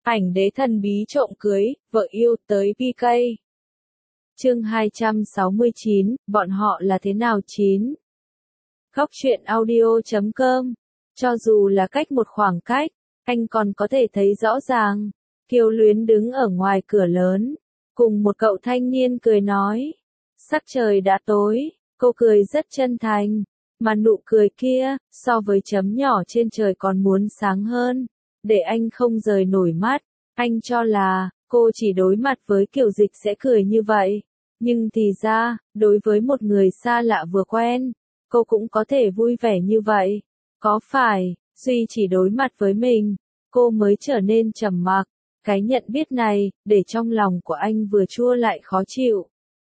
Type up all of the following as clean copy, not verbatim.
Ảnh đế thần bí trộm cưới, vợ yêu tới PK. Chương 269, bọn họ là thế nào 9. Góc truyện audio.com. Cho dù là cách một khoảng cách, anh còn có thể thấy rõ ràng. Kiều Luyến đứng ở ngoài cửa lớn, cùng một cậu thanh niên cười nói. Sắc trời đã tối, cô cười rất chân thành, mà nụ cười kia, so với chấm nhỏ trên trời còn muốn sáng hơn, để anh không rời nổi mắt. Anh cho là, cô chỉ đối mặt với Kiều Dịch sẽ cười như vậy. Nhưng thì ra, đối với một người xa lạ vừa quen, cô cũng có thể vui vẻ như vậy. Có phải, Duy chỉ đối mặt với mình, cô mới trở nên trầm mặc. Cái nhận biết này, để trong lòng của anh vừa chua lại khó chịu.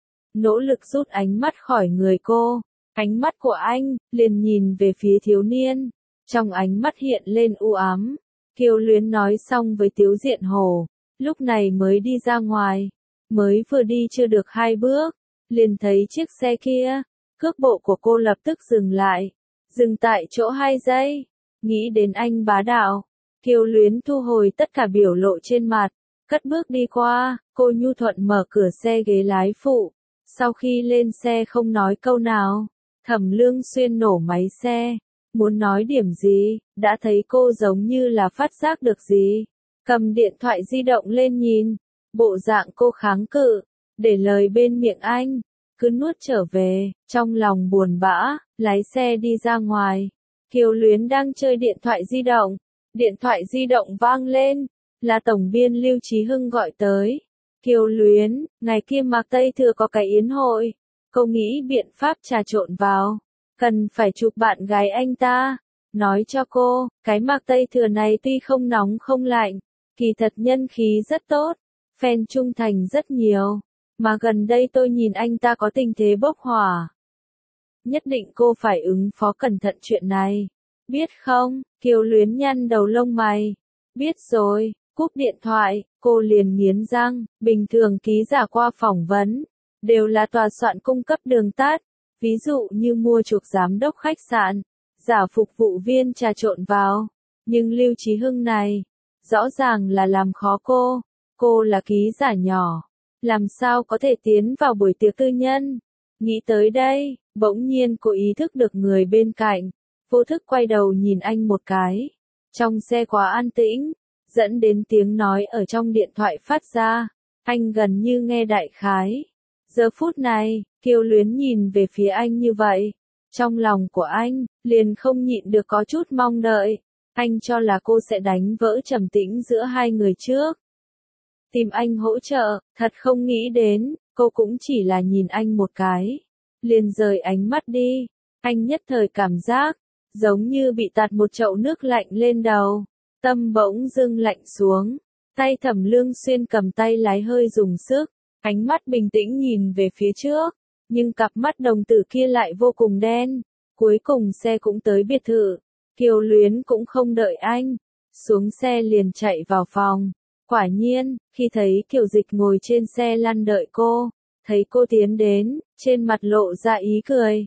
Nỗ lực rút ánh mắt khỏi người cô, ánh mắt của anh, liền nhìn về phía thiếu niên. Trong ánh mắt hiện lên u ám. Kiều Luyến nói xong với Tiếu Diện Hồ, lúc này mới đi ra ngoài. Mới vừa đi chưa được 2 bước, liền thấy chiếc xe kia. Cước bộ của cô lập tức dừng lại. Dừng tại chỗ 2 giây. Nghĩ đến anh bá đạo. Kiều Luyến thu hồi tất cả biểu lộ trên mặt. Cất bước đi qua, cô nhu thuận mở cửa xe ghế lái phụ. Sau khi lên xe không nói câu nào, Thẩm Lương Xuyên nổ máy xe. Muốn nói điểm gì, đã thấy cô giống như là phát giác được gì. Cầm điện thoại di động lên nhìn. Bộ dạng cô kháng cự, để lời bên miệng anh, cứ nuốt trở về, trong lòng buồn bã, lái xe đi ra ngoài. Kiều Luyến đang chơi điện thoại di động. Điện thoại di động vang lên, là tổng biên Lưu Chí Hưng gọi tới. Kiều Luyến, ngày kia Mạc Tây Thừa có cái yến hội, cô nghĩ biện pháp trà trộn vào, cần phải chụp bạn gái anh ta. Nói cho cô, cái Mạc Tây Thừa này tuy không nóng không lạnh, kỳ thật nhân khí rất tốt, fan trung thành rất nhiều, mà gần đây tôi nhìn anh ta có tình thế bốc hỏa. Nhất định cô phải ứng phó cẩn thận chuyện này. Biết không? Kiều Luyến nhăn đầu lông mày. Biết rồi, cúp điện thoại, cô liền nghiến răng. Bình thường ký giả qua phỏng vấn, đều là tòa soạn cung cấp đường tắt. Ví dụ như mua chuộc giám đốc khách sạn, giả phục vụ viên trà trộn vào. Nhưng Lưu Chí Hưng này, rõ ràng là làm khó cô. Cô là ký giả nhỏ, làm sao có thể tiến vào buổi tiệc tư nhân. Nghĩ tới đây, bỗng nhiên cô ý thức được người bên cạnh. Vô thức quay đầu nhìn anh một cái. Trong xe quá an tĩnh, dẫn đến tiếng nói ở trong điện thoại phát ra. Anh gần như nghe đại khái. Giờ phút này, Kiều Luyến nhìn về phía anh như vậy. Trong lòng của anh, liền không nhịn được có chút mong đợi. Anh cho là cô sẽ đánh vỡ trầm tĩnh giữa hai người trước. Tìm anh hỗ trợ, thật không nghĩ đến, cô cũng chỉ là nhìn anh một cái. Liền rời ánh mắt đi. Anh nhất thời cảm giác, giống như bị tạt một chậu nước lạnh lên đầu. Tâm bỗng dưng lạnh xuống. Tay Thẩm Lương Xuyên cầm tay lái hơi dùng sức. Ánh mắt bình tĩnh nhìn về phía trước. Nhưng cặp mắt đồng tử kia lại vô cùng đen. Cuối cùng xe cũng tới biệt thự. Kiều Luyến cũng không đợi anh. Xuống xe liền chạy vào phòng. Quả nhiên, khi thấy Kiều Dịch ngồi trên xe lăn đợi cô. Thấy cô tiến đến, trên mặt lộ ra ý cười.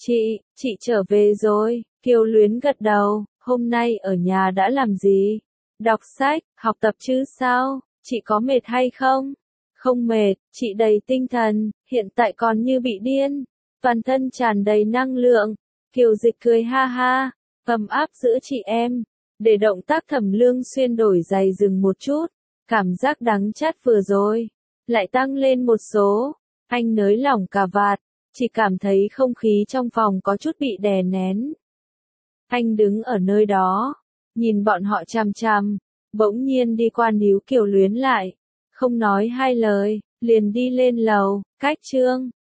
Chị trở về rồi. Kiều Luyến gật đầu, hôm nay ở nhà đã làm gì? Đọc sách, học tập chứ sao? Chị có mệt hay không? Không mệt, chị đầy tinh thần, hiện tại còn như bị điên. Toàn thân tràn đầy năng lượng. Kiều Dịch cười ha ha, ấm áp giữa chị em. Để động tác Thẩm Lương Xuyên đổi giày dừng một chút. Cảm giác đắng chát vừa rồi, lại tăng lên một số. Anh nới lỏng cà vạt, chỉ cảm thấy không khí trong phòng có chút bị đè nén. Anh đứng ở nơi đó, nhìn bọn họ chằm chằm, bỗng nhiên đi qua níu Kiều Luyến lại, không nói hai lời, liền đi lên lầu. Cách Trương,